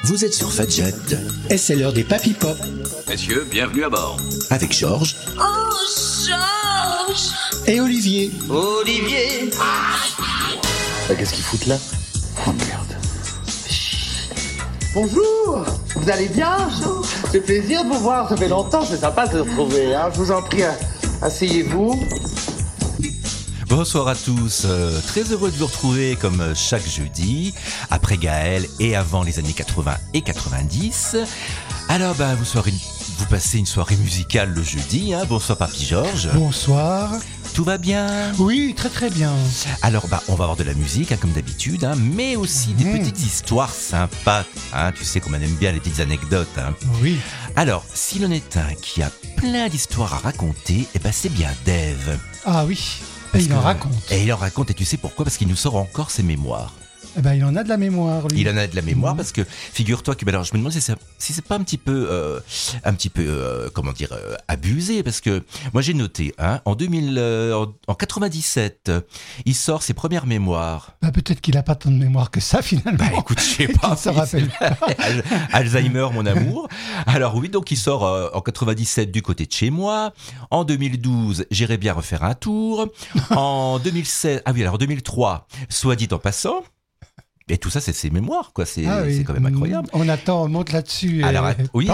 Vous êtes sur Fadjet, et c'est l'heure des Papy Pop. Messieurs, bienvenue à bord. Avec Georges. Oh, Georges! Et Olivier. Olivier! Qu'est-ce qu'ils foutent là? Oh merde. Bonjour, vous allez bien? Ça fait plaisir de vous voir, ça fait longtemps, c'est sympa de se retrouver. Hein. Je vous en prie, asseyez-vous. Bonsoir à tous, très heureux de vous retrouver comme chaque jeudi, après Gaël et avant les années 80 et 90. Alors vous passez une soirée musicale le jeudi, hein. Bonsoir Papy Georges. Bonsoir. Tout va bien? Oui, très très bien. Alors on va avoir de la musique hein, comme d'habitude, hein, mais aussi des petites histoires sympas. Hein. Tu sais qu'on aime bien les petites anecdotes. Hein. Oui. Alors, si l'on est un qui a plein d'histoires à raconter, c'est bien Dave. Ah oui. Et il en raconte. Et il en raconte, et tu sais pourquoi? Parce qu'il nous sort encore ses mémoires. Il en a de la mémoire, lui. Il en a de la mémoire parce que, figure-toi que, alors je me demande si c'est pas un petit peu, abusé, parce que moi j'ai noté, hein, en 97, il sort ses premières mémoires. Peut-être qu'il a pas tant de mémoire que ça, finalement. Écoute, je sais pas. Ça rappelle pas. Alzheimer, mon amour. Alors oui, donc il sort en 97 du côté de chez moi. En 2012, j'irai bien refaire un tour. En 2016, en 2003, soit dit en passant. Et tout ça, c'est ses mémoires, quoi. C'est quand même incroyable. On monte là-dessus. Alors,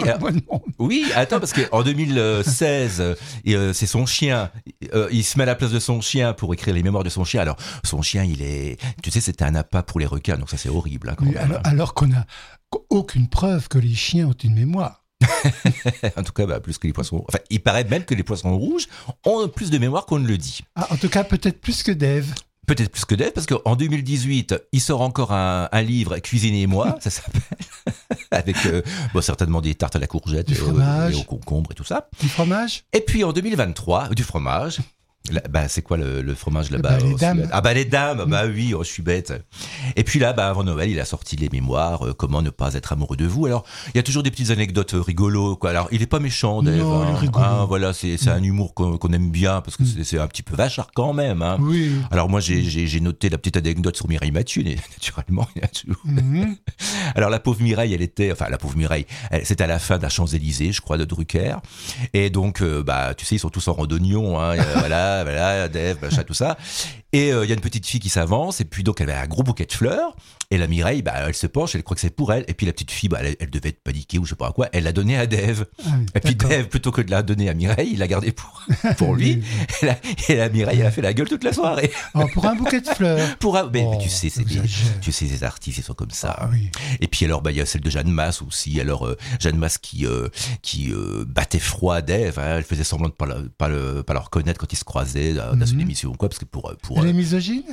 oui, attends, parce qu'en 2016, c'est son chien. Il se met à la place de son chien pour écrire les mémoires de son chien. Alors, son chien, tu sais, c'était un appât pour les requins, donc ça, c'est horrible. Hein, quand même. Alors qu'on n'a aucune preuve que les chiens ont une mémoire. En tout cas, plus que les poissons. Enfin, il paraît même que les poissons rouges ont plus de mémoire qu'on ne le dit. En tout cas, peut-être plus que Dave. Peut-être plus que Dave, parce qu'en 2018, il sort encore un livre, Cuisiner et moi, ça s'appelle, avec certainement des tartes à la courgette, du fromage, et au concombre et tout ça. Du fromage. Et puis en 2023, du fromage. C'est quoi le fromage là-bas? Les dames. Les dames, oui, je suis bête. Et puis là, avant Noël, il a sorti les mémoires, comment ne pas être amoureux de vous. Alors, il y a toujours des petites anecdotes rigolos, quoi. Alors, il est pas méchant, Dave. Non, il est rigolo. Voilà, c'est un humour qu'on aime bien, parce que c'est un petit peu vachard quand même, hein. Oui. Alors, moi, j'ai noté la petite anecdote sur Mireille Mathieu, naturellement, il y a toujours. Alors, la pauvre Mireille, c'était à la fin de la Champs-Élysées, je crois, de Drucker. Et donc, tu sais, ils sont tous en randonnion, hein, voilà, Dave, machin, tout ça. Et il y a une petite fille qui s'avance, et puis donc elle a un gros bouquet de fleurs, et la Mireille, elle se penche, elle croit que c'est pour elle, et puis la petite fille, elle devait être paniquée ou je sais pas quoi, elle l'a donnée à Dave. Et puis Dave, plutôt que de la donner à Mireille, il l'a gardée pour lui, et la Mireille, elle a fait la gueule toute la soirée. Pour un bouquet de fleurs. Mais tu sais, ces artistes, ils sont comme ça. Ah, oui. Et puis alors, il y a celle de Jeanne Masse aussi, alors Jeanne Masse qui battait froid à Dave, hein, elle faisait semblant de pas le reconnaître quand ils se croisaient dans une émission ou quoi, parce que pour elle est misogyne.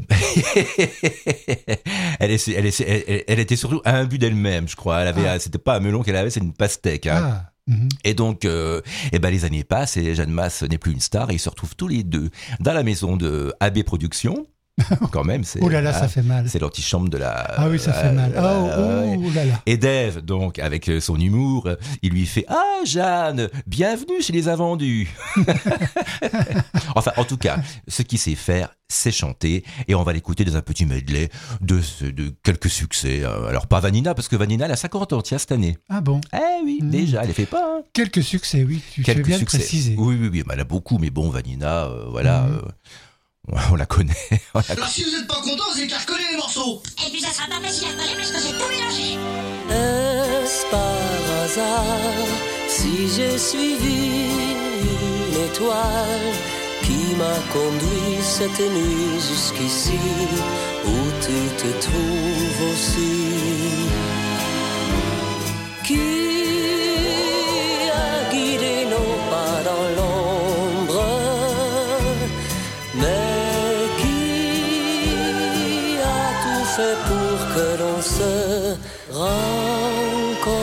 elle était surtout à un but d'elle-même, je crois. C'était pas un melon qu'elle avait, c'est une pastèque. Hein. Et donc, les années passent et Jeanne Masse n'est plus une star et ils se retrouvent tous les deux dans la maison de AB Productions. Quand même, oh là là, ça fait mal. C'est l'antichambre de la. Ah oui, ça fait mal. Oh là là. Et Dave, donc, avec son humour, il lui fait: Ah, Jeanne, bienvenue chez les Invendus. Enfin, en tout cas, ce qu'il sait faire, c'est chanter. Et on va l'écouter dans un petit medley de quelques succès. Alors, pas Vanina, parce que Vanina, elle a 50 ans, tiens, cette année. Ah bon? Oui, déjà, elle les fait pas. Hein. Quelques succès, oui. Tu fais bien de préciser. Oui, elle a beaucoup, mais bon, Vanina, voilà. On la connaît. Alors si vous n'êtes pas content, vous avez qu'à recoller les morceaux. Et puis ça sera pas facile à coller parce que c'est tout mélangé. Est-ce par hasard si j'ai suivi une étoile qui m'a conduit cette nuit jusqu'ici où tu te trouves aussi? Qui a guidé nos pas dans l'ombre? Mais qui a tout fait pour que l'on se rencontre?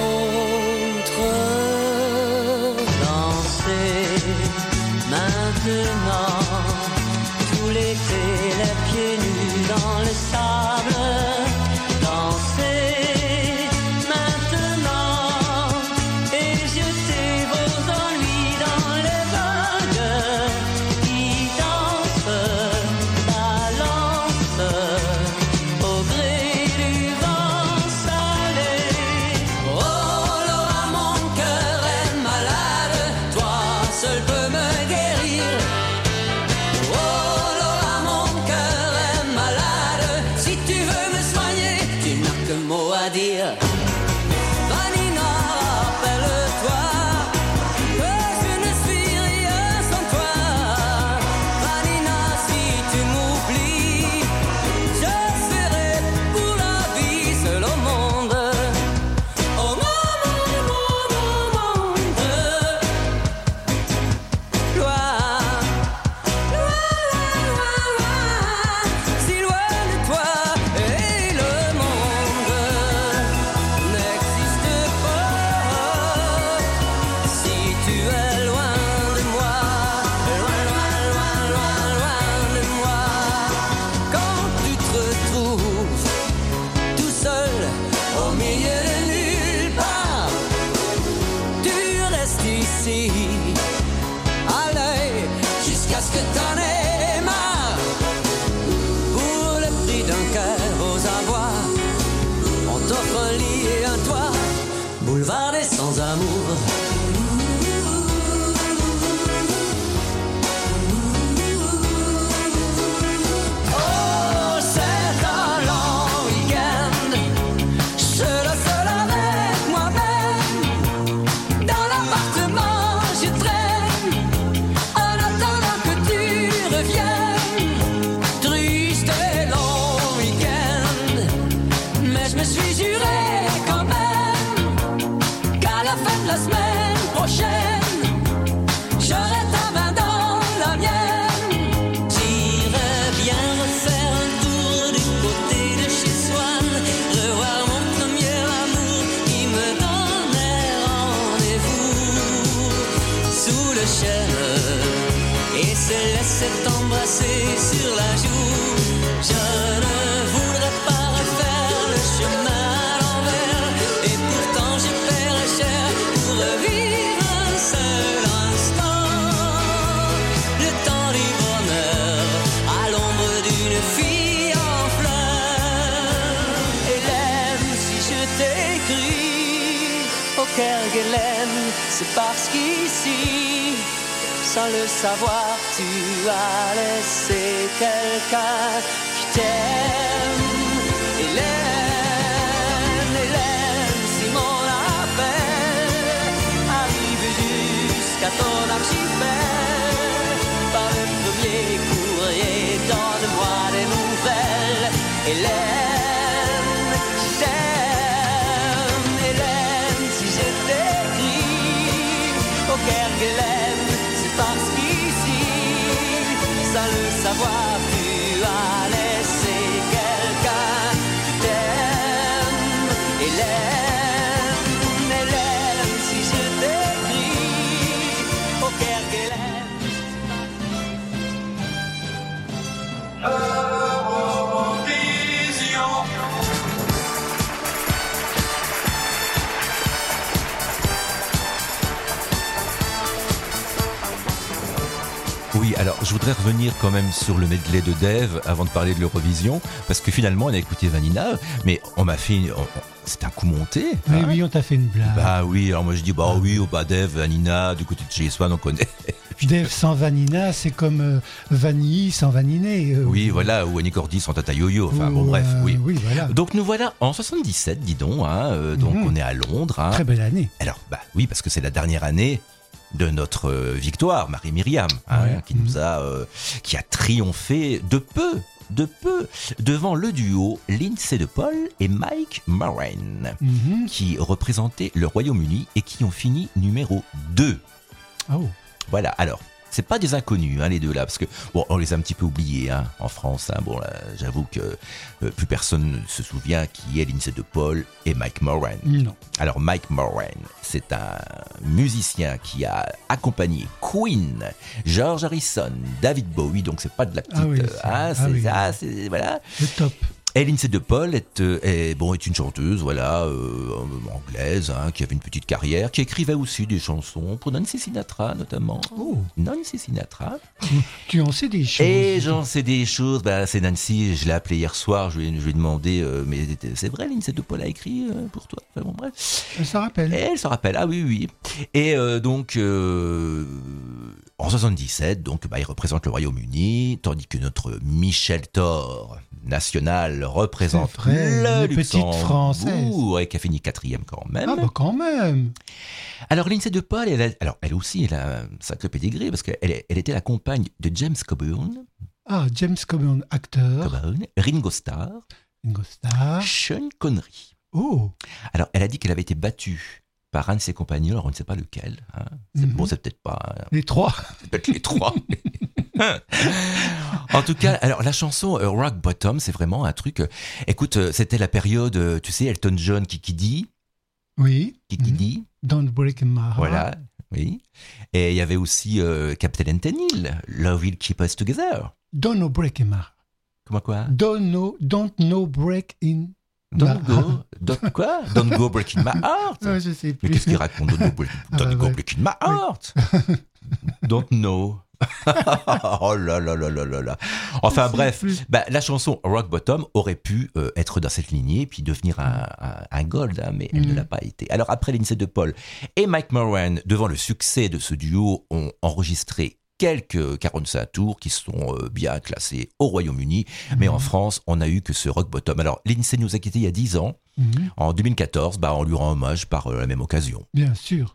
Danser maintenant, tout l'été, les pieds nus dans le sable. Danser maintenant et jeter vos ennuis dans les vagues qui dansent, balancent au gré du vent salé. à dire. Vanina, rappelle-toi que je ne suis rien sans toi. Vanina, si tu m'oublies, je serai pour la vie seul au monde. Au monde, loin, si loin de toi et le monde n'existe pas. Si tu es loin de moi, loin, loin, loin, loin, loin de moi. Quand tu te retrouves tout seul au milieu de nulle part, tu restes ici à l'œil jusqu'à ce que t'en aies marre. Pour le prix d'un cœur aux abois, on t'offre un lit et un toit, boulevard des sans-amour. Oh, c'est un long week-end, seul avec moi-même. Dans l'appartement, je traîne en attendant que tu reviennes. Triste et long week-end, mais je me suis juré quand même qu'à la fin de la semaine prochaine, j'aurai ta main dans la mienne. J'irai bien refaire un tour du côté de chez Swann, revoir mon premier amour qui me donnait rendez-vous sous le chêne et se laisser t'embrasser sur la joue. Je ne voudrais pas refaire le chemin à l'envers, et pourtant je paierais cher pour revivre un seul instant. Le temps du bonheur à l'ombre d'une fille en fleurs. Hélène, si je t'écris au Kerguelen, c'est parce qu'ici, sans le savoir, tu as laissé quelqu'un qui t'aime. Hélène, Hélène, si mon appel arrive jusqu'à ton archipel, par le premier courrier, donne-moi des nouvelles. Hélène, je t'aime. Hélène, si je t'écris au Kerguelen, c'est parce qu'ici, sans le savoir, tu as laissé quelqu'un qui t'aime. Hélène, Hélène, si je t'écris au Kerguelen. Oui, alors je voudrais revenir quand même sur le medley de Dave avant de parler de l'Eurovision, parce que finalement on a écouté Vanina, mais on m'a fait, c'est un coup monté. Oui, oui, on t'a fait une blague. Bah oui, alors moi je dis bah oui, bah Dave, Vanina, du côté de chez Swan on connaît. Dave sans Vanina, c'est comme Vanille sans vaniner. Oui, voilà, ou Annie Cordy sans Tata Yo-Yo, enfin bon bref, oui. Oui, voilà. Donc nous voilà en 77, dis donc, donc on est à Londres. Très belle année. Alors bah oui, parce que c'est la dernière année de notre victoire, Marie-Myriam, qui a triomphé de peu devant le duo Lindsay de Paul et Mike Moran, qui représentaient le Royaume-Uni et qui ont fini numéro 2. Oh. Voilà, alors, c'est pas des inconnus, les deux là, parce que, bon, on les a un petit peu oubliés, en France, bon, là, j'avoue que plus personne ne se souvient qui est Lindsay de Paul et Mike Moran. Non. Alors, Mike Moran, c'est un musicien qui a accompagné Queen, George Harrison, David Bowie, donc c'est pas de la petite... voilà. Le top. Et Lindsay de Paul est une chanteuse, anglaise, qui avait une petite carrière, qui écrivait aussi des chansons pour Nancy Sinatra, notamment. Oh. Nancy Sinatra. Tu en sais des choses. Et j'en sais des choses. C'est Nancy, je l'ai appelée hier soir, je lui ai demandé, mais c'est vrai, Lindsay de Paul a écrit pour toi. Enfin, bon, bref. Elle s'en rappelle. Et elle s'en rappelle, ah oui. Et en 77, donc, il représente le Royaume-Uni, tandis que notre Michel Thor national représente C'est vrai, le les petites Françaises. Luxembourg, et qui a fini 4e quand même. Ah bah quand même. Alors, Lindsay de Paul, elle aussi, elle a un sacré pédigré, parce qu'elle était la compagne de James Coburn, Ah, James Coburn, acteur. Ringo Starr, Ringo Starr. Sean Connery. Oh. Alors, elle a dit qu'elle avait été battue par un de ses compagnons, alors on ne sait pas lequel. Hein. Bon, c'est peut-être pas... Les 3. C'est peut-être les 3. En tout cas, alors la chanson Rock Bottom, c'est vraiment un truc... écoute, c'était la période, tu sais, Elton John, Kiki D. Oui. Kiki D. Don't Break My Heart. Voilà, oui. Et il y avait aussi Captain Anthony, Love Will Keep Us Together. Don't No Break My Heart. Comment quoi? Don't No Break in... Don't go breaking my heart. Ouais, je sais plus. Mais qu'est-ce qu'il raconte? Don't go breaking my heart. Don't know. Oh là là là là là là. Enfin bref, la chanson Rock Bottom aurait pu être dans cette lignée puis devenir un gold, hein, mais elle ne l'a pas été. Alors après Lindsay de Paul et Mike Moran, devant le succès de ce duo, ont enregistré quelques 45 tours qui sont bien classés au Royaume-Uni, mais en France, on n'a eu que ce Rock Bottom. Alors, Lindsay nous a quittés il y a 10 ans. En 2014, on lui rend hommage par la même occasion. Bien sûr.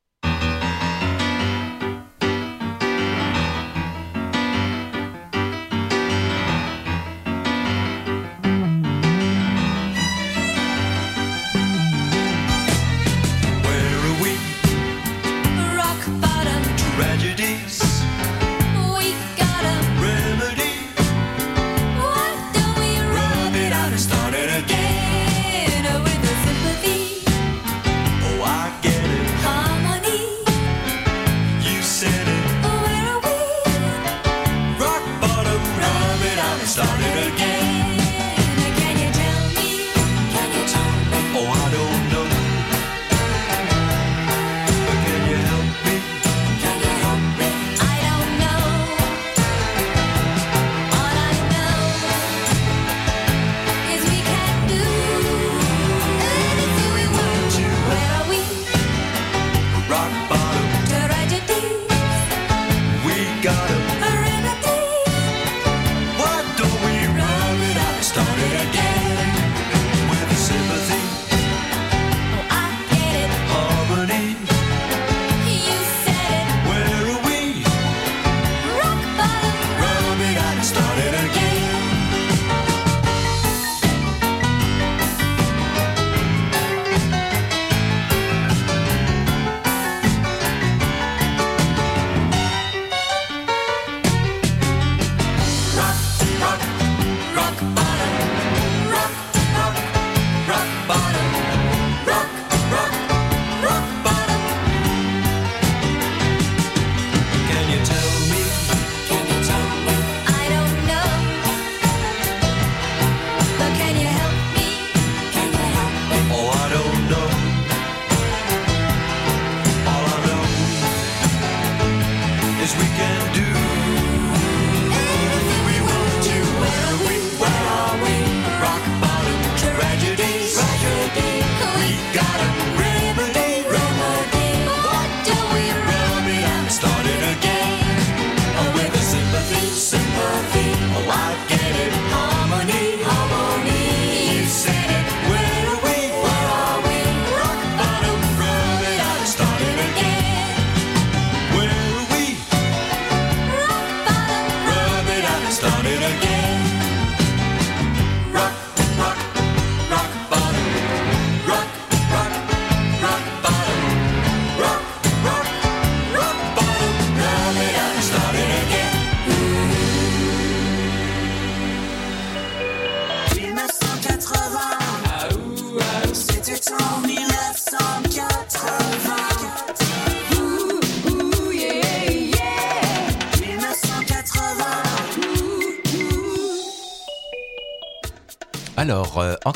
Alors, en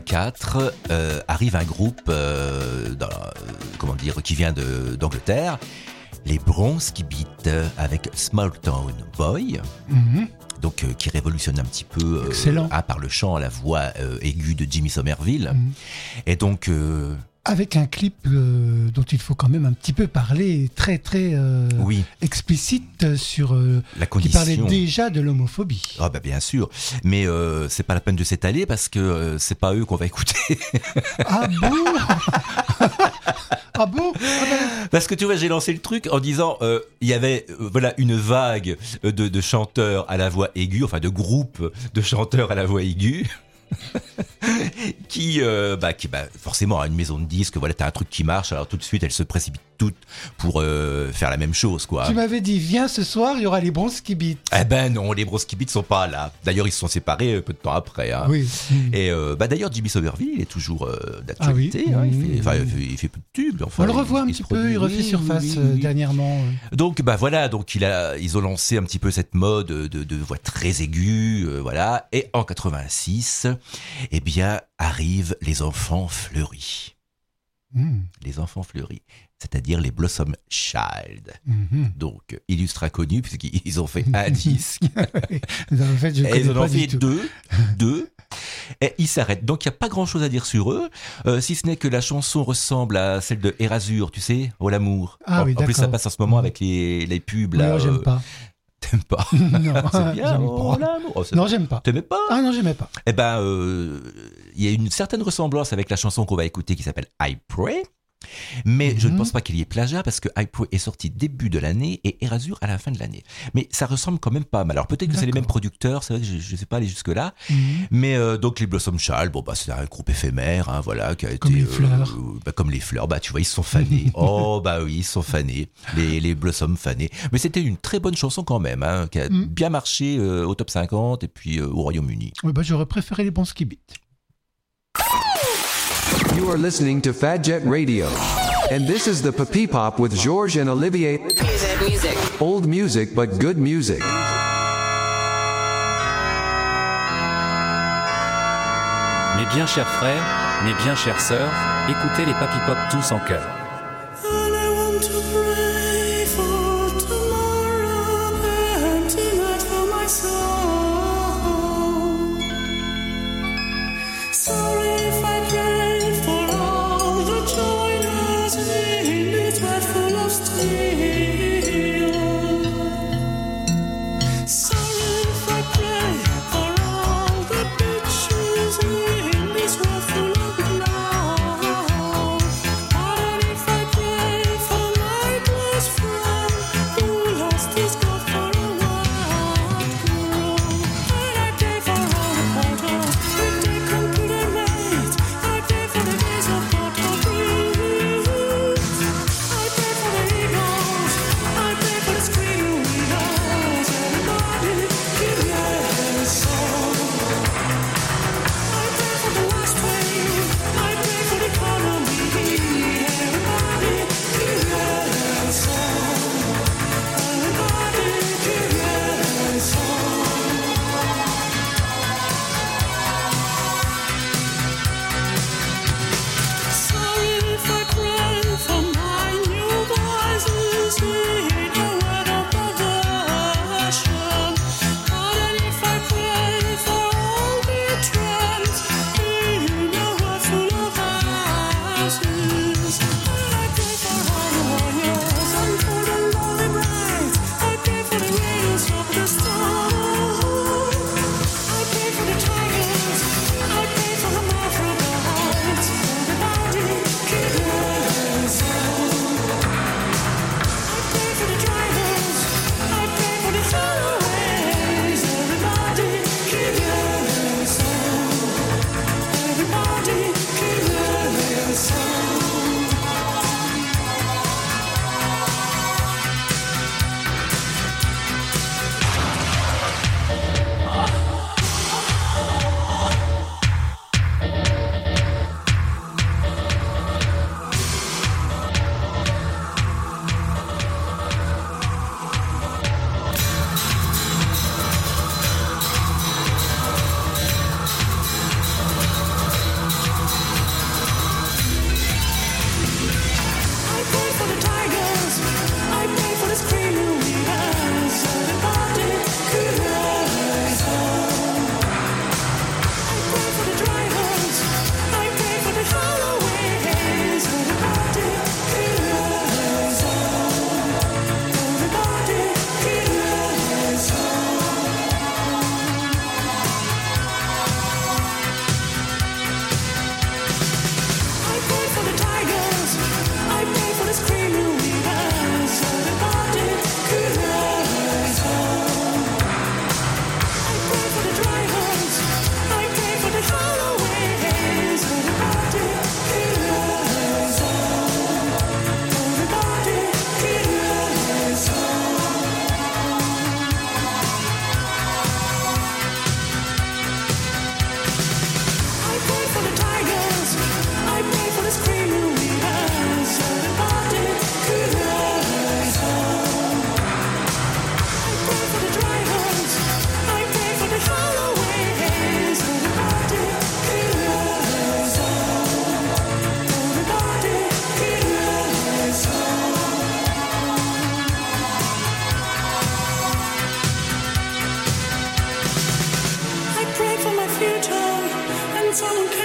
84, arrive un groupe qui vient d'Angleterre, les Bronski Beat, avec Small Town Boy, donc qui révolutionne un petit peu par le chant, la voix aiguë de Jimmy Somerville. Et donc, Avec un clip dont il faut quand même un petit peu parler, très très Oui. explicite sur La qui condition. parlait déjà de l'homophobie. Ah bah bien sûr, mais c'est pas la peine de s'étaler parce que c'est pas eux qu'on va écouter. Ah bon Ah bon Parce que tu vois, j'ai lancé le truc en disant il y avait voilà une vague de chanteurs à la voix aiguë, enfin de groupes de chanteurs à la voix aiguë. qui forcément a une maison de disques, voilà, t'as un truc qui marche, alors tout de suite elles se précipitent toutes pour faire la même chose, quoi. Tu m'avais dit, viens ce soir, il y aura les Bronski Beats. Eh ben non, les Bronski Beats sont pas là. D'ailleurs, ils se sont séparés peu de temps après. Hein. Oui. Et d'ailleurs, Jimmy Somerville, il est toujours d'actualité. Ah oui. Hein. Il fait peu de tubes. Enfin, On le revoit un se petit peu, produit. il refait surface Oui. dernièrement. Donc voilà, donc ils ont lancé un petit peu cette mode de voix très aiguë, voilà. Et en 86, eh bien arrivent les enfants fleuris. Les enfants fleuris, c'est-à-dire les Blossom Child. Donc, illustre inconnu, puisqu'ils ont fait un disque. En fait, Et ils en ont fait deux. Et ils s'arrêtent. Donc, il n'y a pas grand-chose à dire sur eux, si ce n'est que la chanson ressemble à celle de Erasure, tu sais, Oh l'amour. Ah oui, en plus, ça d'accord. passe en ce moment avec les pubs. Oui, Là, j'aime pas. T'aimes pas? Non, C'est bien, j'aime Oh pas. l'amour. Oh, c'est Non, vrai. j'aime pas. T'aimais pas? Ah non, j'aimais pas. Eh ben, il y a une certaine ressemblance avec la chanson qu'on va écouter qui s'appelle I Pray. Mais je ne pense pas qu'il y ait plagiat parce que I Pray est sorti début de l'année et Erasure à la fin de l'année. Mais ça ressemble quand même pas mal. Alors peut-être que c'est les mêmes producteurs, c'est vrai que je ne sais pas aller jusque-là. Mais donc les Blossom Child, bon, c'est un groupe éphémère, hein, voilà, qui a été. Comme les fleurs. Comme les fleurs, tu vois, ils se sont fanés. Oh, oui, ils se sont fanés. Les Blossom fanés. Mais c'était une très bonne chanson quand même, hein, qui a bien marché au top 50 et puis au Royaume-Uni. Oui, j'aurais préféré les Bronski Beats. You are listening to Fat Jet Radio. And this is the Papi Pop with Georges and Olivier. Music. Old music, but good music. Mes bien chers frères, mes bien chères sœurs, écoutez les Papi Pop tous en chœur.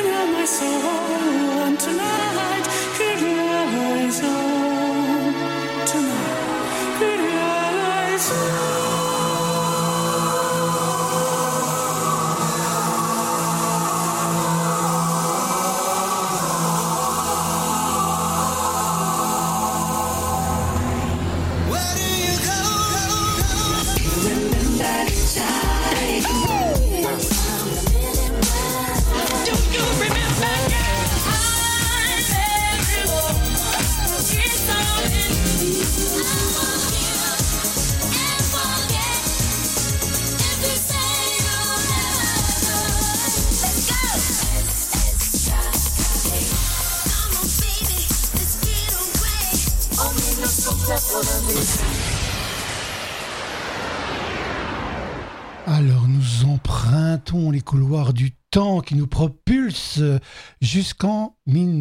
Alors nous empruntons les couloirs du temps qui nous propulsent jusqu'en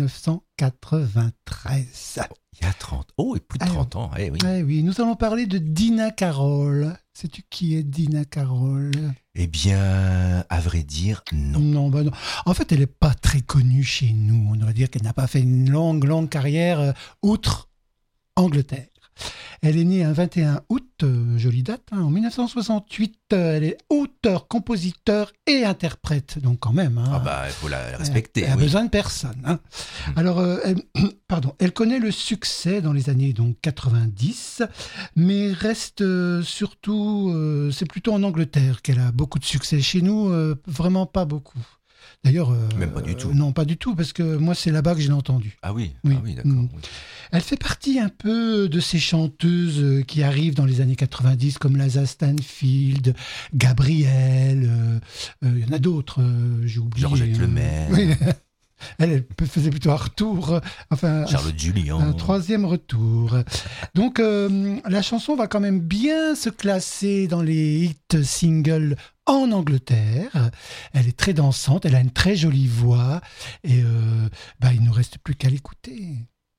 1993. Il y a 30. Oh, et plus de 30 ans. Eh oui. Eh oui, nous allons parler de Dina Carroll. Sais-tu qui est Dina Carroll ? Eh bien, à vrai dire, non. Non. En fait, elle n'est pas très connue chez nous. On devrait dire qu'elle n'a pas fait une longue carrière outre Angleterre. Elle est née un 21 août, jolie date, en 1968. Elle est auteur, compositeur et interprète, donc quand même. Ah bah, il faut la respecter. Elle a besoin de personne. Alors, elle connaît le succès dans les années 90, mais reste surtout, c'est plutôt en Angleterre qu'elle a beaucoup de succès. Chez nous, vraiment pas beaucoup. D'ailleurs, même pas du tout. Non, pas du tout, parce que moi, c'est là-bas que je l'ai entendue. Ah oui, d'accord. Oui. Elle fait partie un peu de ces chanteuses qui arrivent dans les années 90, comme Laza Stanfield, Gabrielle, il y en a d'autres, j'ai oublié. Georgette Lemaire. Oui. Elle faisait plutôt un retour, Charlotte Julien. Un troisième retour. Donc, la chanson va quand même bien se classer dans les hits singles en Angleterre. Elle est très dansante, elle a une très jolie voix, et il ne nous reste plus qu'à l'écouter.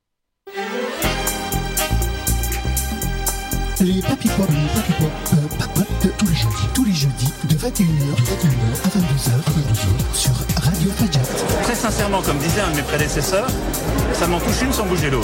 Les Papy Pop papotent tous les jeudis de 21h à 22h sur Radio Fadjat. Très sincèrement, comme disait un de mes prédécesseurs, ça m'en touche une sans bouger l'autre.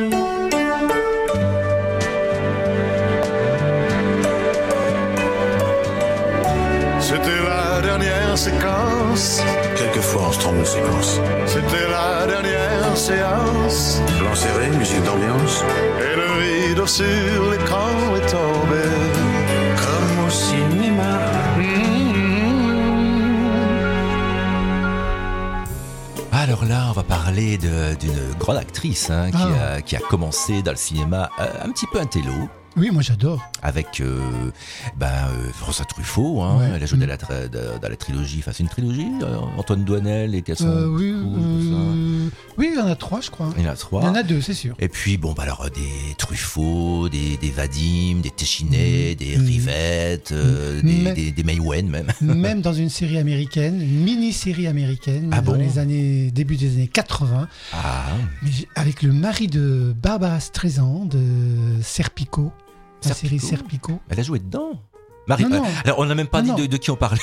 C'était la dernière séquence. Quelquefois on se trompe de séquence. C'était la dernière séance. Plan serré, musique d'ambiance. Et le rideau sur l'écran est tombé. Comme au cinéma. Alors là, on va parler d'une grande actrice qui a commencé dans le cinéma un petit peu intello. Oui, moi j'adore. Avec François Truffaut, hein, Ouais. elle a joué dans la trilogie, enfin c'est une trilogie, Antoine Doinel et Casson. Oui, il y en a 3, je crois. Il y en a 3. Il y en a 2, c'est sûr. Et puis, bon, bah alors, des Truffaut, des Vadim, des Téchinet, des Rivette, des Maïwen même. Même dans une série américaine, une mini-série américaine, Ah dans bon début des années 80, avec le mari de Barbara Streisand, de Serpico. La série Serpico. Elle a joué dedans. Non. Alors, on n'a même pas dit de qui on parlait.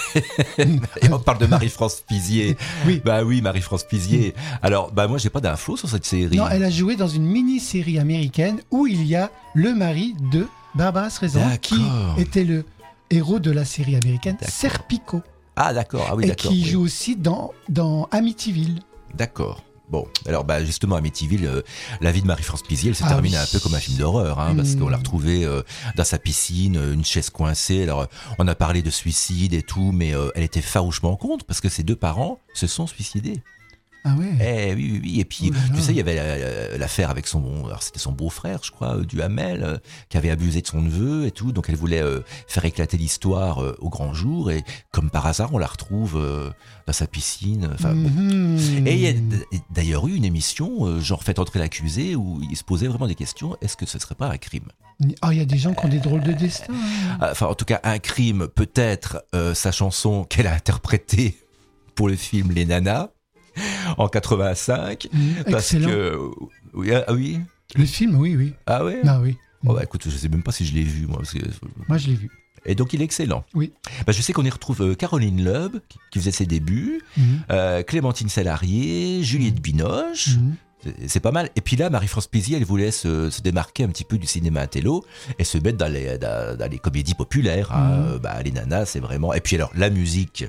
On parle de Marie-France Pizier. Oui. Bah oui, Marie-France Pizier. Alors, bah moi, j'ai pas d'infos sur cette série. Non, elle a joué dans une mini-série américaine où il y a le mari de Barbara Streisand, qui était le héros de la série américaine Serpico. Ah, d'accord. Ah oui, et d'accord. qui joue aussi dans Amityville. D'accord. Bon, alors bah justement, Amityville, la vie de Marie-France Pizier, elle s'est terminée un peu comme un film d'horreur, hein, parce qu'on l'a retrouvée dans sa piscine, une chaise coincée. Alors, on a parlé de suicide et tout, mais elle était farouchement contre, parce que ses 2 parents se sont suicidés. Ah ouais. Oui. Et puis, tu sais, il y avait l'affaire avec c'était son beau-frère, je crois, Duhamel, qui avait abusé de son neveu et tout. Donc, elle voulait faire éclater l'histoire au grand jour. Et comme par hasard, on la retrouve dans sa piscine. Enfin, bon. Et il y a d'ailleurs eu une émission, genre Faites entrer l'accusé, où il se posait vraiment des questions. Est-ce que ce serait pas un crime? Ah, il y a des gens qui ont des drôles de destin. Enfin, en tout cas, un crime, peut-être sa chanson qu'elle a interprétée pour le film Les Nanas. En 85, parce excellent. que oui. Le film, oui. Ah ouais. Ah oui. Oh bah écoute, je sais même pas si je l'ai vu moi. Moi je l'ai vu. Et donc il est excellent. Oui. Bah, je sais qu'on y retrouve Caroline Loeb qui faisait ses débuts, Clémentine Salarié, Juliette Binoche. C'est pas mal. Et puis là, Marie-France Pizier, elle voulait se démarquer un petit peu du cinéma intello et se mettre dans les comédies populaires. Hein. Les Nanas, c'est vraiment. Et puis alors la musique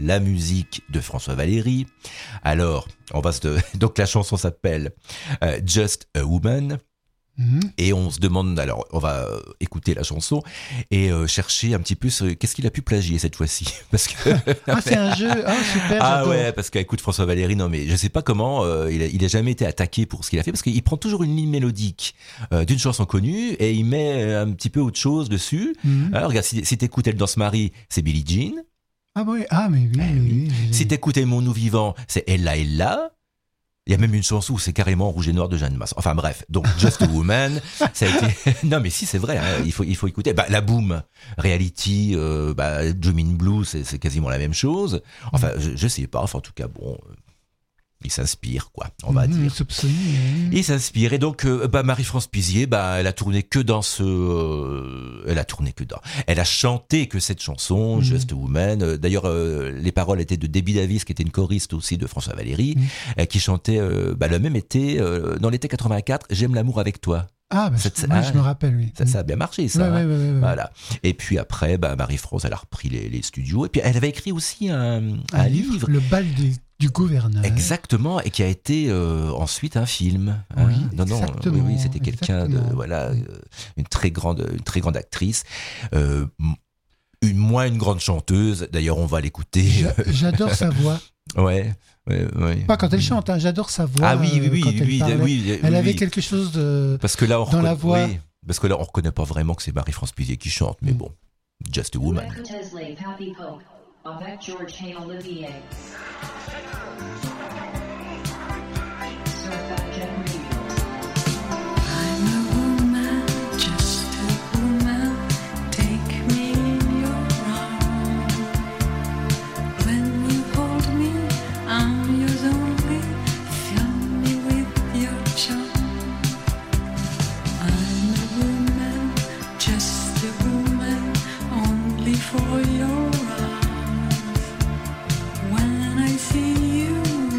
de François Valéry. Alors, donc la chanson s'appelle Just a Woman. Et on se demande, alors on va écouter la chanson et chercher un petit peu qu'est-ce qu'il a pu plagier cette fois-ci. Parce que c'est un jeu, super. Ah ouais, parce qu'écoute François Valéry, non mais je sais pas comment, il a jamais été attaqué pour ce qu'il a fait, parce qu'il prend toujours une ligne mélodique d'une chanson connue et il met un petit peu autre chose dessus. Alors regarde, si t'écoutes Elle danse Marie, c'est Billie Jean. Ah oui, oui. Si t'écoutais Mon nous vivant, c'est Ella. Il y a même une chanson où c'est carrément Rouge et Noir de Jeanne Masse. Enfin bref, donc Just a Woman, ça a été... Non mais si, c'est vrai, hein, il faut écouter. La Boom, Reality, Jumin Blue, c'est quasiment la même chose. Enfin, je sais pas, enfin en tout cas, bon... Il s'inspire, quoi, on va dire. Il s'inspire. Et donc, Marie-France Pizier, elle a tourné que dans Elle a chanté que cette chanson, Just a Woman. D'ailleurs, les paroles étaient de Debbie Davis, qui était une choriste aussi de François Valéry, qui chantait le même été, dans l'été 84, J'aime l'amour avec toi. Je me rappelle, oui. Ça a bien marché, ça. Ouais. Voilà. Et puis après, Marie-France, elle a repris les studios. Et puis, elle avait écrit aussi un livre. Le bal du gouverneur. Exactement, et qui a été ensuite un film. Hein. Oui, c'était quelqu'un de une très grande actrice. Une grande chanteuse. D'ailleurs, on va l'écouter. J'adore sa voix. Ouais. Pas quand elle chante, hein, j'adore sa voix. Ah oui, elle avait quelque chose parce que là, dans la voix. Oui, parce que là, on reconnaît pas vraiment que c'est Marie-France Pizier qui chante, mais bon, Just a Woman. Avec George Olivier. I'm a woman, just a woman. Take me in your arms. When you hold me, I'm yours only. Fill me with your charm. I'm a woman, just a woman, only for your arms. When I see you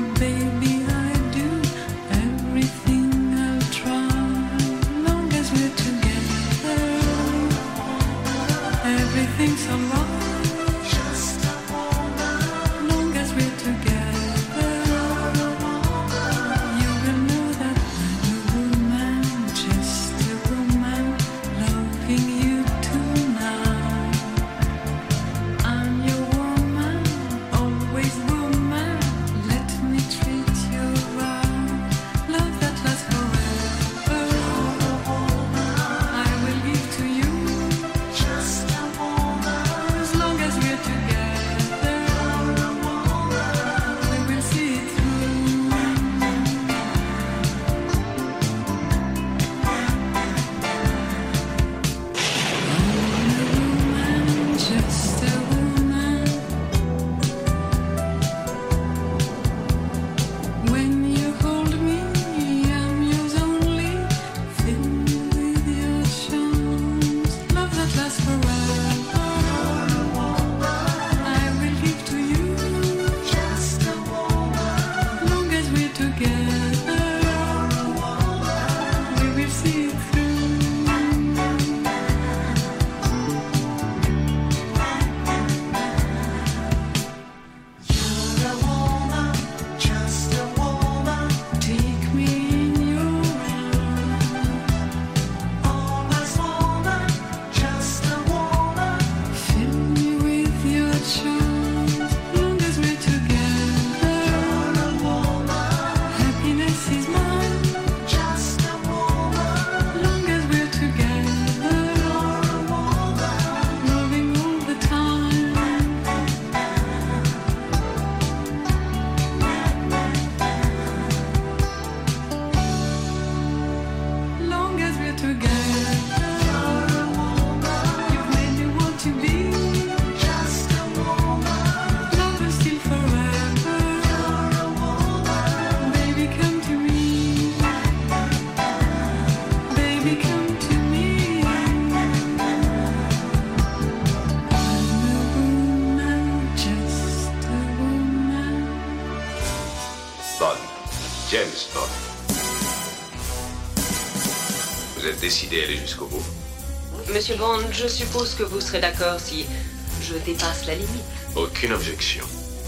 Vous êtes décidé à aller jusqu'au bout. Monsieur Bond, je suppose que vous serez d'accord si je dépasse la limite. Aucune objection.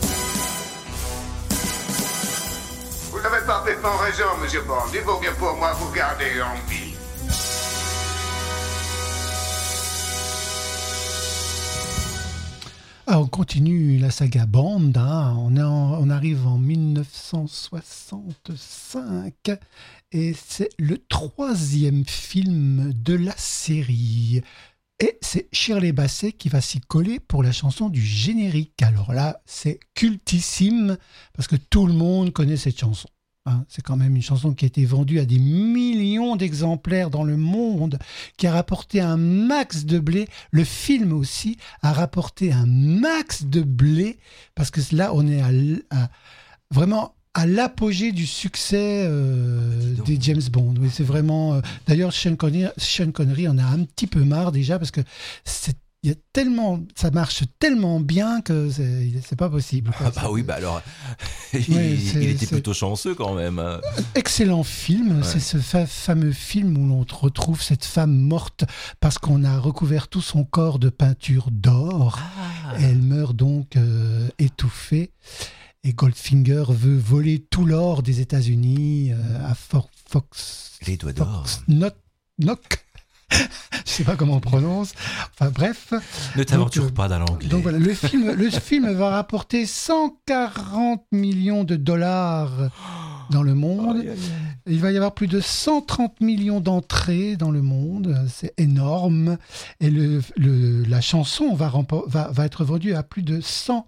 Vous avez parfaitement raison, monsieur Bond. Il vaut bien pour moi vous garder en vie. Ah, on continue la saga Bond. Hein. On arrive en 1965 et c'est le 3e film de la série. Et c'est Shirley Bassey qui va s'y coller pour la chanson du générique. Alors là, c'est cultissime parce que tout le monde connaît cette chanson. Hein, c'est quand même une chanson qui a été vendue à des millions d'exemplaires dans le monde, qui a rapporté un max de blé. Le film aussi a rapporté un max de blé, parce que là, on est vraiment à l'apogée du succès des James Bond. Oui, c'est vraiment... D'ailleurs, Sean Connery en a un petit peu marre déjà, parce que ça marche tellement bien que c'est pas possible. Quoi. Ah bah oui, bah alors, il était plutôt chanceux quand même. Excellent film, ouais. C'est ce fameux film où l'on retrouve cette femme morte parce qu'on a recouvert tout son corps de peinture d'or. Ah. Elle meurt donc étouffée. Et Goldfinger veut voler tout l'or des États-Unis à Fox. Les doigts d'or. Knock. Je sais pas comment on prononce. Enfin bref. Ne t'aventure pas dans l'anglais. Donc voilà, le film va rapporter 140 millions de dollars dans le monde. Il va y avoir plus de 130 millions d'entrées dans le monde. C'est énorme. Et la chanson va être vendue à plus de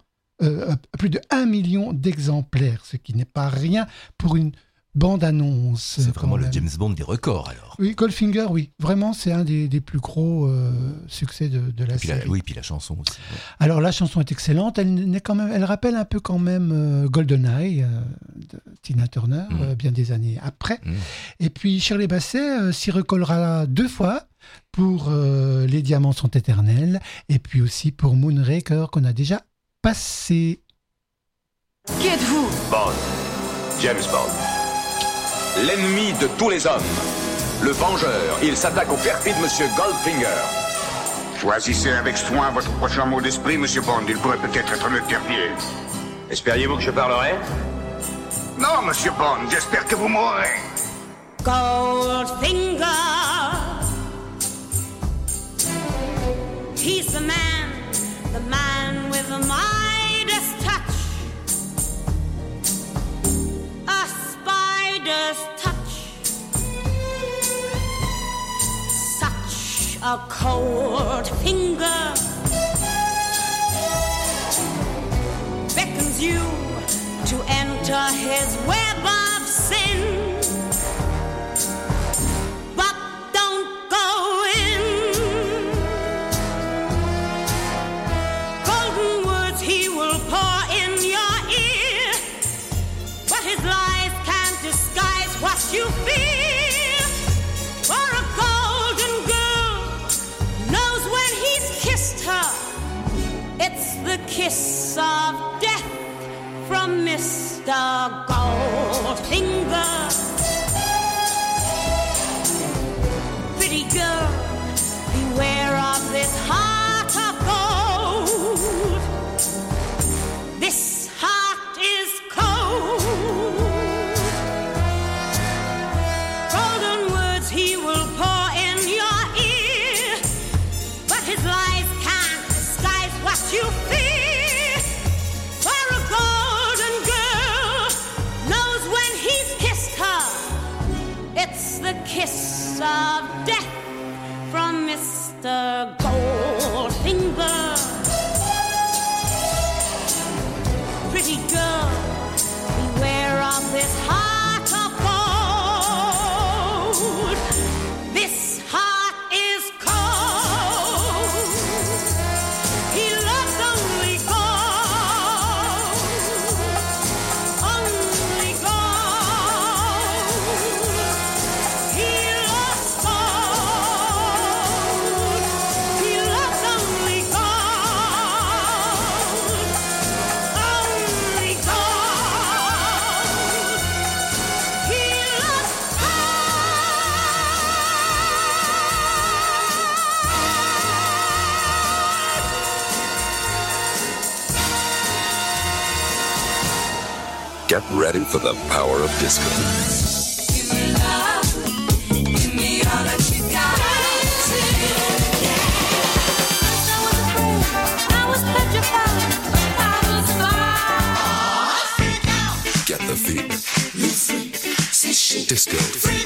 1 million d'exemplaires, ce qui n'est pas rien pour une bande-annonce. C'est vraiment le James Bond des records, alors. Oui, Goldfinger, oui. Vraiment, c'est un des plus gros succès de la série. Oui, puis la chanson aussi. Ouais. Alors, la chanson est excellente. Elle rappelle un peu quand même GoldenEye de Tina Turner, bien des années après. Et puis, Shirley Bassey s'y recollera 2 fois pour Les Diamants sont éternels et puis aussi pour Moonraker qu'on a déjà passé. Qui êtes-vous? Bond. James Bond. L'ennemi de tous les hommes. Le vengeur. Il s'attaque au perfide Monsieur Goldfinger. Choisissez avec soin votre prochain mot d'esprit, monsieur Bond. Il pourrait peut-être être le terrier. Espériez-vous que je parlerai? Non, monsieur Bond. J'espère que vous mourrez. Goldfinger. He's the man with the Midas touch. A spider's touch. Such a cold finger beckons you to enter his web of sin. But don't go in. Golden words he will pour in your ear, but his lies can't disguise what you feel. For a golden girl knows when he's kissed her, it's the kiss of death from Mr. Goldfinger. Pretty girl, beware of this heart of gold. This heart is cold. Golden words he will pour in your ear, but his lies can't disguise what you fear. For a golden girl knows when he's kissed her, it's the kiss of death from Mr. Goldfinger. Pretty girl, beware of this heart of gold. This heart is cold. He loves only gold. Only gold. He loves gold. He loves only gold. Only gold. Get ready for the power of disco. Get the feeling. Disco.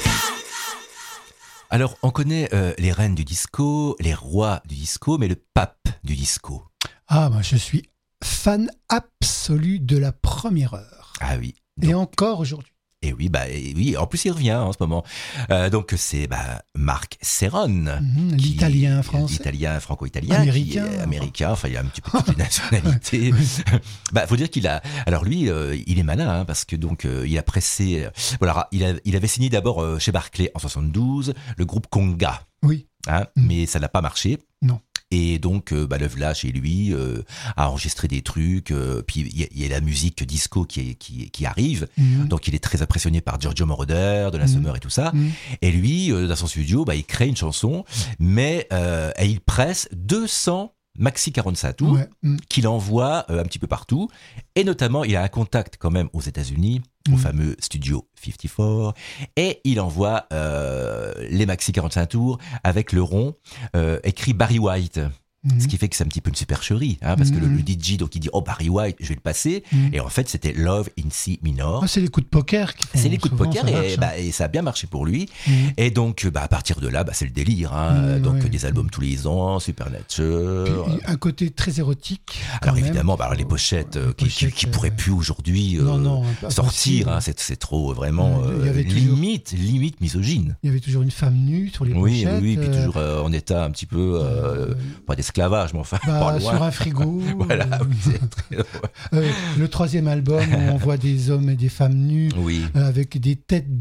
Alors, on connaît les reines du disco, les rois du disco, mais le pape du disco. Ah, moi, je suis fan absolu de la première heure. Ah oui. Et encore aujourd'hui. Et oui, oui, en plus il revient en ce moment. Donc c'est Marc Serron, l'italien français, l'italien franco-italien, américain, qui est américain. Enfin, il y a un petit peu toutes les nationalités. Faut dire qu'il a. Alors lui, il est malin parce que donc il a pressé. Voilà, il avait signé d'abord chez Barclay en 72 le groupe Conga. Oui. Mais ça n'a pas marché. Non. Et donc, le Vla chez lui a enregistré des trucs. Puis il y a la musique disco qui arrive. Donc il est très impressionné par Giorgio Moroder, Donna Summer et tout ça. Et lui, dans son studio, il crée une chanson, mais et il presse 200 maxi 45 tours qu'il envoie un petit peu partout. Et notamment, il a un contact quand même aux États-Unis, au fameux studio 54, et il envoie les maxi 45 tours avec le rond écrit Barry White. Ce qui fait que c'est un petit peu une supercherie, parce que le DJ, donc il dit Barry White, je vais le passer, et en fait c'était Love in C minor. C'est les coups de poker. C'est les coups de poker, et ça a bien marché pour lui. Et donc à partir de là, c'est le délire. Donc des albums tous les ans, Supernature. Puis, un côté très érotique. Alors évidemment, les pochettes qui pourraient plus aujourd'hui sortir. C'est trop vraiment limite misogyne. Il y avait toujours une femme nue sur les pochettes. Oui, puis toujours en état un petit peu pas d'esclavage, mais enfin pas loin. Sur un frigo. Voilà. Le troisième album, on voit des hommes et des femmes nus avec des têtes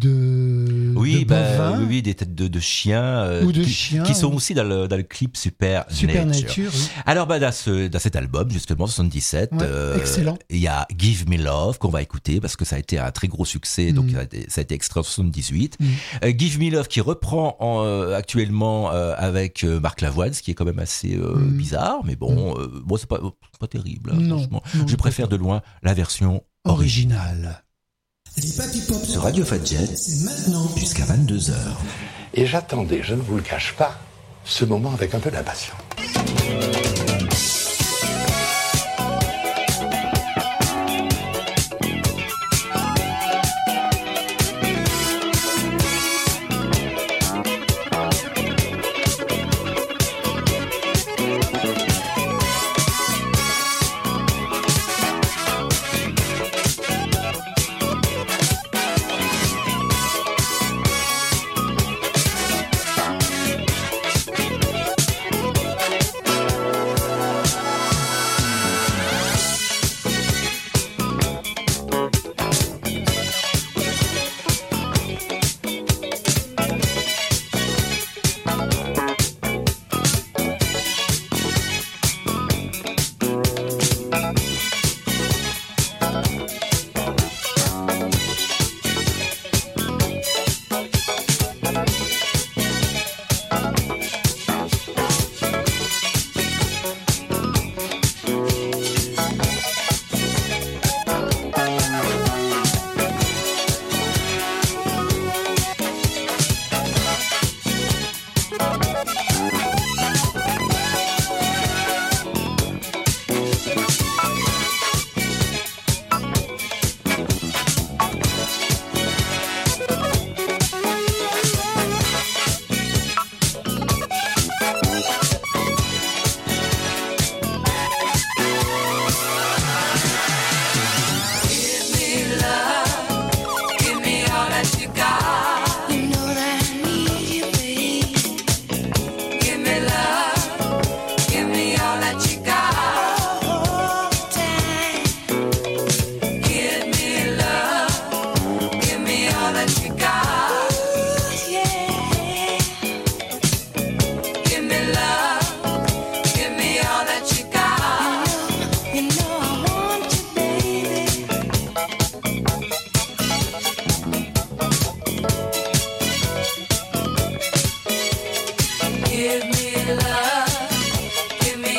de bovins. Oui, des têtes de chiens. Ou de chiens. Qui sont aussi dans le clip Supernature. Oui. Alors, dans cet album, justement, 77, excellent. Il y a Give Me Love qu'on va écouter parce que ça a été un très gros succès. Donc, ça a été extrait en 78. Give Me Love qui reprend actuellement avec Marc Lavoine, ce qui est quand même assez bizarre, mais bon, c'est pas terrible. Franchement. Je préfère de loin la version originale. Les Papy Pop sur Radio Fadjet, c'est maintenant jusqu'à 22h. Et j'attendais, je ne vous le cache pas, ce moment avec un peu d'impatience.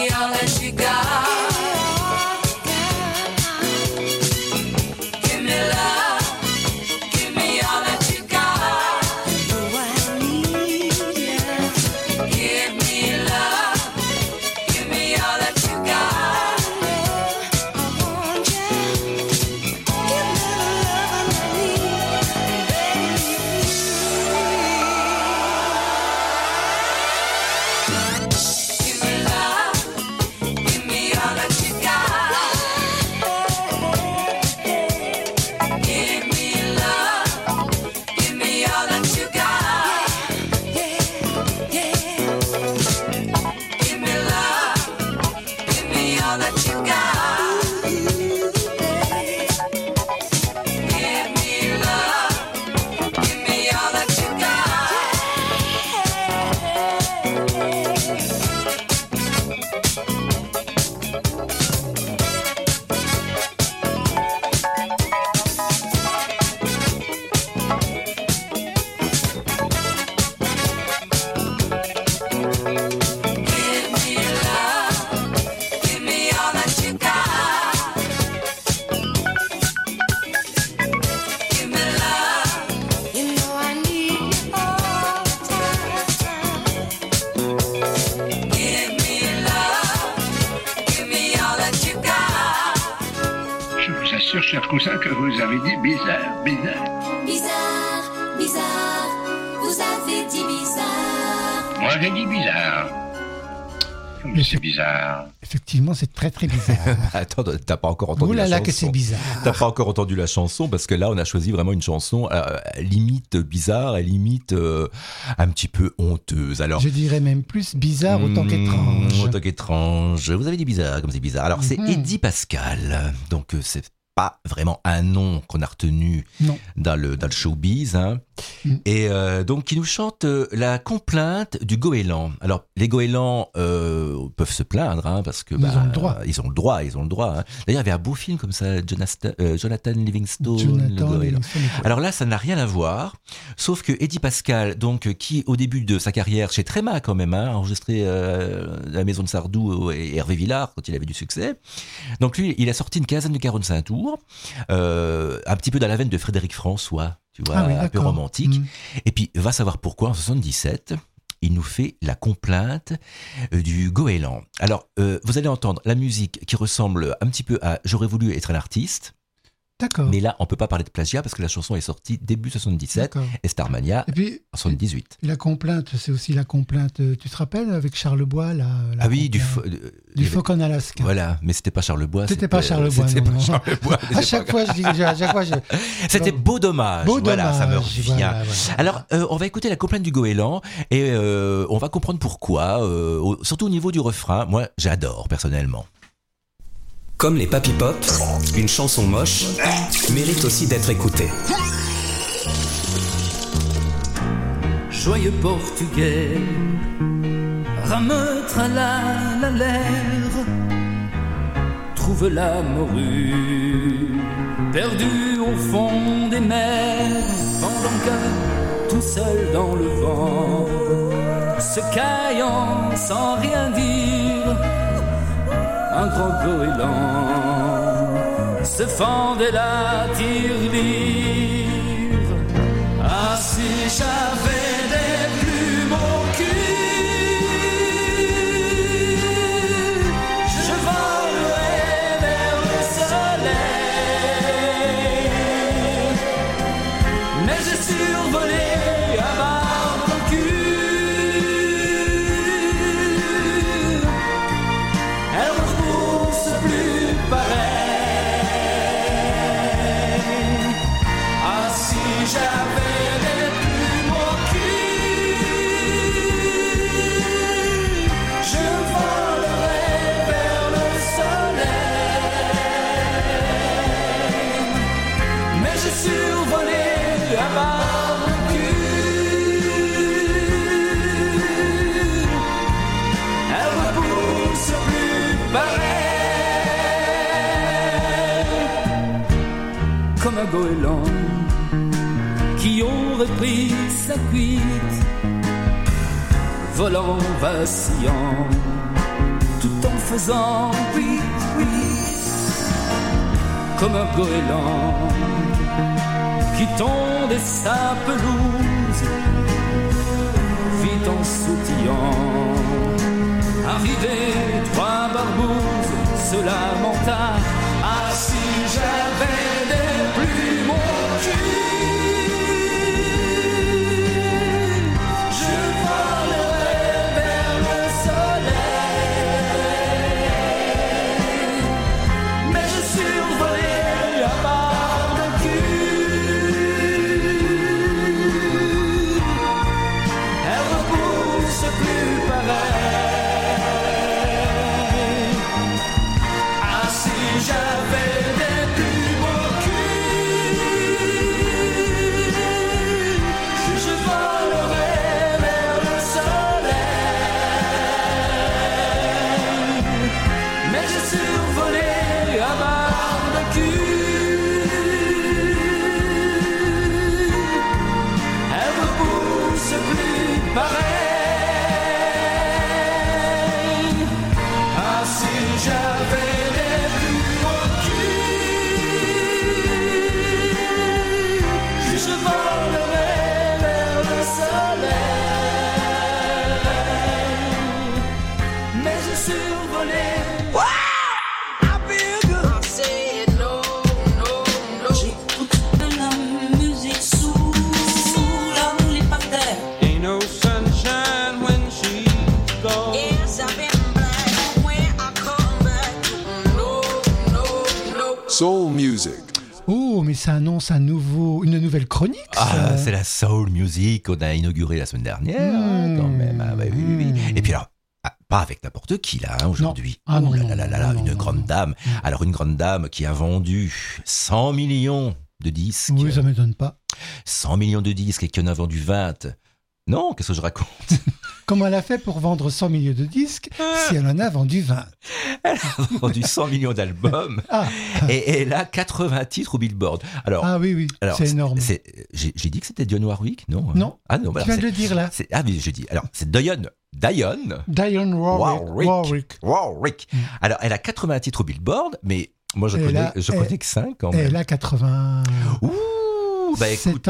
Give me love. sûr, cher cousin, que vous avez dit bizarre, bizarre. Bizarre, bizarre, vous avez dit bizarre. Moi, j'ai dit bizarre. Mais c'est bizarre. Effectivement, c'est très très bizarre. Attends, t'as pas encore entendu la chanson. Oulala, que c'est bizarre. T'as pas encore entendu la chanson parce que là, on a choisi vraiment une chanson limite bizarre et limite un petit peu honteuse. Alors, je dirais même plus bizarre autant qu'étrange. Autant qu'étrange. Vous avez dit bizarre, comme c'est bizarre. Alors, c'est Eddie Pascal. Donc, c'est pas vraiment un nom qu'on a retenu dans le showbiz. Hein. Et donc, qui nous chante la complainte du goéland. Alors, les goélands peuvent se plaindre, hein, parce que... Ils ont le droit. Ils ont le droit. Hein. D'ailleurs, il y avait un beau film comme ça, Jonathan Livingstone, le goéland. Alors là, ça n'a rien à voir, sauf que Eddie Pascal, donc, qui au début de sa carrière, chez Tréma quand même, hein, enregistré La Maison de Sardou et Hervé Villard, quand il avait du succès. Donc lui, il a sorti une quinzaine de 45 tours, un petit peu dans la veine de Frédéric François, tu vois, un peu romantique. Et puis, va savoir pourquoi, en 77, il nous fait la complainte du goéland. Alors, vous allez entendre la musique qui ressemble un petit peu à « J'aurais voulu être un artiste ». D'accord. Mais là, on peut pas parler de plagiat parce que la chanson est sortie début 77 et Starmania en 78. La complainte, c'est aussi la complainte, tu te rappelles, avec Charles Bois ah oui, du Faucon Alaska. Voilà, mais c'était pas Charles Bois. C'était pas Charles Bois, c'était non. Pas Charles Bois, à chaque fois, C'était Beau Dommage. Voilà, ça me revient. Voilà. Alors, on va écouter la complainte du goéland et on va comprendre pourquoi, surtout au niveau du refrain. Moi, j'adore personnellement. Comme les Papy Pop, une chanson moche mérite aussi d'être écoutée. Joyeux portugais, rameux tralala l'air, trouve la morue, perdue au fond des mers, pendant que, tout seul dans le vent, se caillant sans rien dire, un grand goéland se fendait la tirelire. Ah, si j'avais des plumes au cul, je volerais vers le soleil. Mais j'ai survolé à barbe au cul. Elle repousse plus pareil. Ah, si j'avais des plumes au cul, je volerais vers le soleil. Mais j'ai survolé à barbe au cul. Elle repousse plus pareil. Comme un goéland qui aurait pris sa cuite, volant, vacillant, tout en faisant oui, oui. Comme un goéland qui tondait sa pelouse, vite en sautillant, arrivé, trois barbouzes se lamenta. Ah, si j'avais des plumes au cul, je volerais vers le soleil. Mais je survolais à barbe au cul. Elle repousse plus pareil. Ah, si Soul Music. Oh, mais ça annonce une nouvelle chronique. Ça. C'est la Soul Music qu'on a inaugurée la semaine dernière, quand même. Ah, bah, oui. Et puis alors, pas avec n'importe qui là aujourd'hui. Non, une grande dame. Alors une grande dame qui a vendu 100 millions de disques. Oui, ça m'étonne pas. 100 millions de disques et qui en a vendu 20. Non, qu'est-ce que je raconte? Comment elle a fait pour vendre 100 millions de disques si elle en a vendu 20? Elle a vendu 100 millions d'albums et elle a 80 titres au Billboard. Alors, oui, c'est énorme. J'ai dit que c'était Dionne Warwick, non? Non. Ah non, tu viens de le dire là. Oui, j'ai dit. Alors, c'est Dionne Warwick. Alors, elle a 80 titres au Billboard, mais moi je connais que 5 quand même. Elle a 80. Ouh, bah écoute,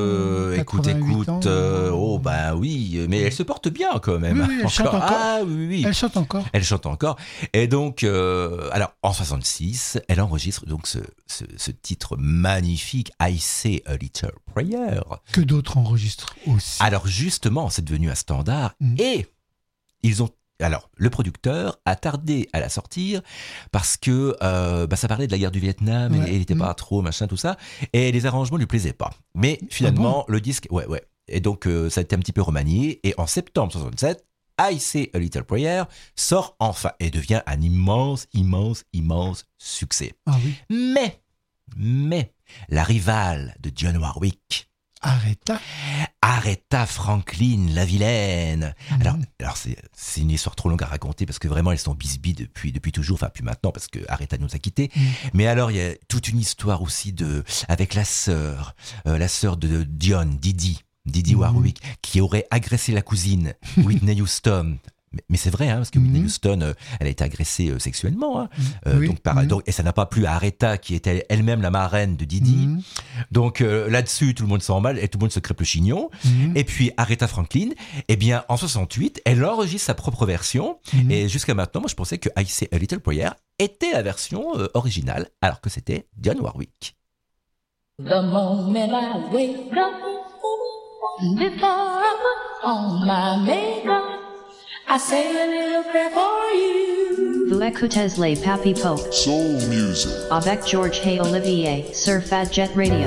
oh bah oui, mais elle se porte bien quand même. Oui, elle chante encore. Ah oui. Elle chante encore. Et donc, alors en 66, elle enregistre donc ce titre magnifique, I Say a Little Prayer. Que d'autres enregistrent aussi. Alors justement, c'est devenu un standard et alors, le producteur a tardé à la sortir parce que ça parlait de la guerre du Vietnam et il n'était pas trop, machin, tout ça. Et les arrangements ne lui plaisaient pas. Mais finalement, le disque, ouais. Et donc, ça a été un petit peu remanié. Et en septembre 67, I Say a Little Prayer sort enfin et devient un immense succès. Ah oui. Mais, la rivale de Dionne Warwick, Aretha Franklin, la vilaine. Alors c'est une histoire trop longue à raconter parce que vraiment elles sont bisbis depuis toujours, enfin plus maintenant parce que Aretha nous a quittés. Mais alors il y a toute une histoire aussi avec la sœur de Dionne, Didi Warwick, qui aurait agressé la cousine Whitney Houston. Mais c'est vrai, parce que Whitney Houston, elle a été agressée sexuellement. Donc, et ça n'a pas plu à Aretha, qui était elle-même la marraine de Didi. Donc là-dessus, tout le monde s'en mal et tout le monde se crêpe le chignon. Et puis Aretha Franklin, eh bien, en 68, elle enregistre sa propre version. Et jusqu'à maintenant, moi, je pensais que I Say a Little Prayer était la version originale, alors que c'était Dionne Warwick. The moment I wake up, before I put on my makeup, I say a little prayer for you. Vous écoutez les Papy Pop. Soul Music. Avec George et Olivier sur Fadjet Radio.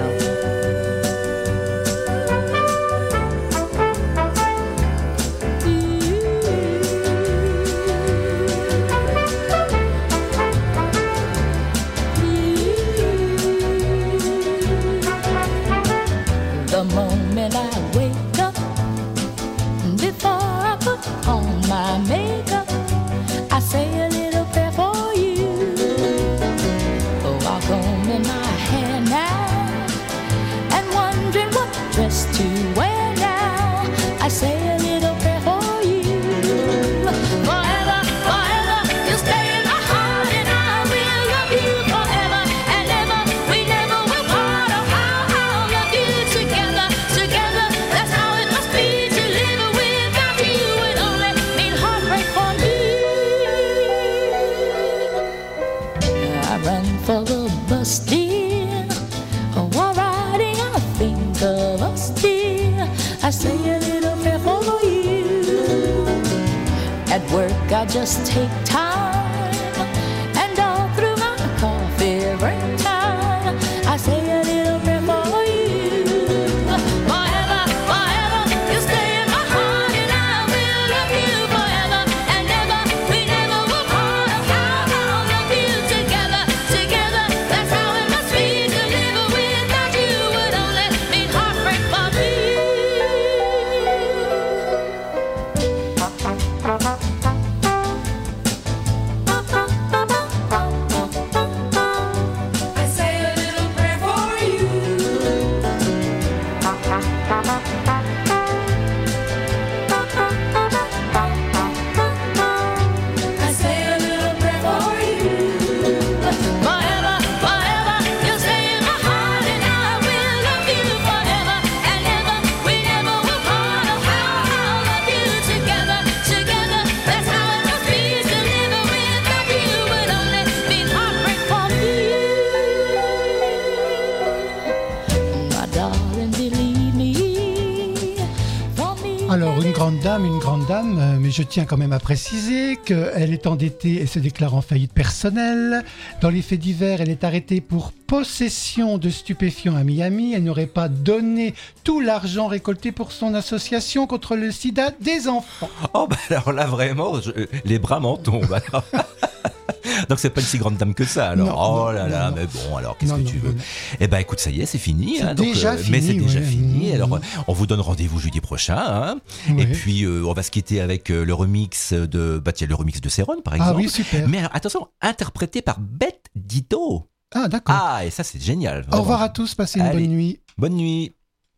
The moment I wake up, before I put on my makeup, I say a little prayer for you. Oh, I'll comb in my hair now, and wondering what dress to wear now. I say a little prayer for you. Forever, forever, you'll stay in my heart, and I will love you forever and ever. We never will part. Oh, how I'll love you together, together. That's how it must be to live without you. It only means heartbreak for me. I run for the bus, dear. Oh, while riding, I think of us, dear. I say a little prayer for you. At work, I just take time, and all through my coffee break time, I say a little prayer for you. Forever, forever, you stay in my heart, and I will love you forever and ever. We never will part. Oh, how I'll love you together, together. That's how it must be to live without you. Would only mean heartbreak for me. I say a little prayer for you. I say a little prayer for you. Forever, forever, you'll stay in my heart, and I will love you forever and ever. We never will part. Oh, how I'll love you together, together. une grande dame, mais je tiens quand même à préciser qu'elle est endettée et se déclare en faillite personnelle. Dans les faits divers, elle est arrêtée pour possession de stupéfiants à Miami. Elle n'aurait pas donné tout l'argent récolté pour son association contre le sida des enfants. Oh, bah alors là, vraiment, les bras m'en tombent. Alors. Donc c'est pas une si grande dame que ça alors. Non, oh là là, non. mais bon alors qu'est-ce que tu veux. Eh ben écoute, ça y est, c'est fini. C'est déjà fini, mais c'est déjà ouais. fini. Alors on vous donne rendez-vous jeudi prochain. Hein. Ouais. Et puis on va se quitter avec le remix de, tiens, le remix de Céron par exemple. Ah oui, super. Mais alors, attention, interprété par Bette Ditto. Ah d'accord. Ah et ça c'est génial. Vraiment. Au revoir à tous, passez une bonne nuit. Bonne nuit.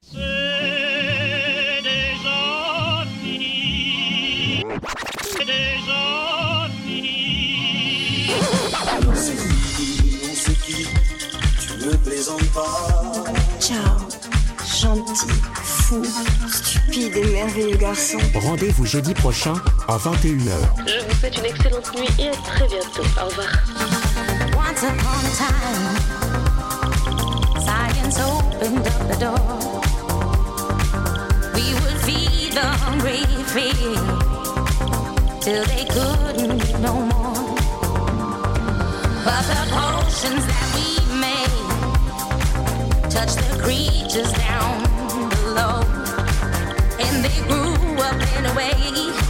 Ciao, gentil, fou, stupide et merveilleux garçon. Rendez-vous jeudi prochain à 21h. Je vous souhaite une excellente nuit et à très bientôt. Au revoir. Once upon a time, science opened up the door. We would feed the hungry fear till they couldn't eat no more. But the potions that we made touch the creatures down below, and they grew up in a way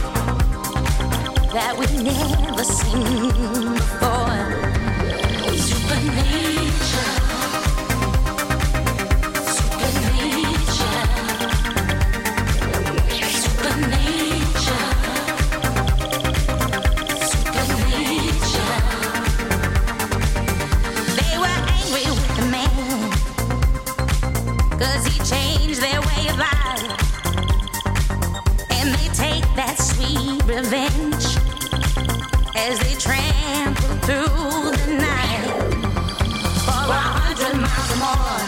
that we've never seen before. Supernature, supernature, supernature, supernature. They were angry with the man 'cause he changed their way of life, and they take that sweet revenge as they trample through the night. For 100 miles or more,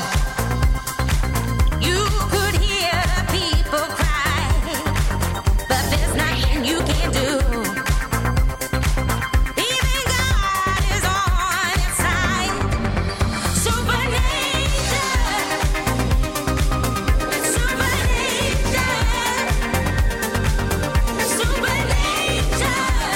you could hear people cry, but there's nothing you can do. Even God is on its side. Supernature, supernature, supernature,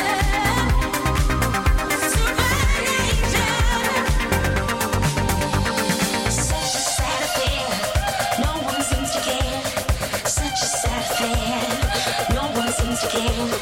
supernature. Such a sad affair, no one seems to care. Such a sad affair, no one seems to care.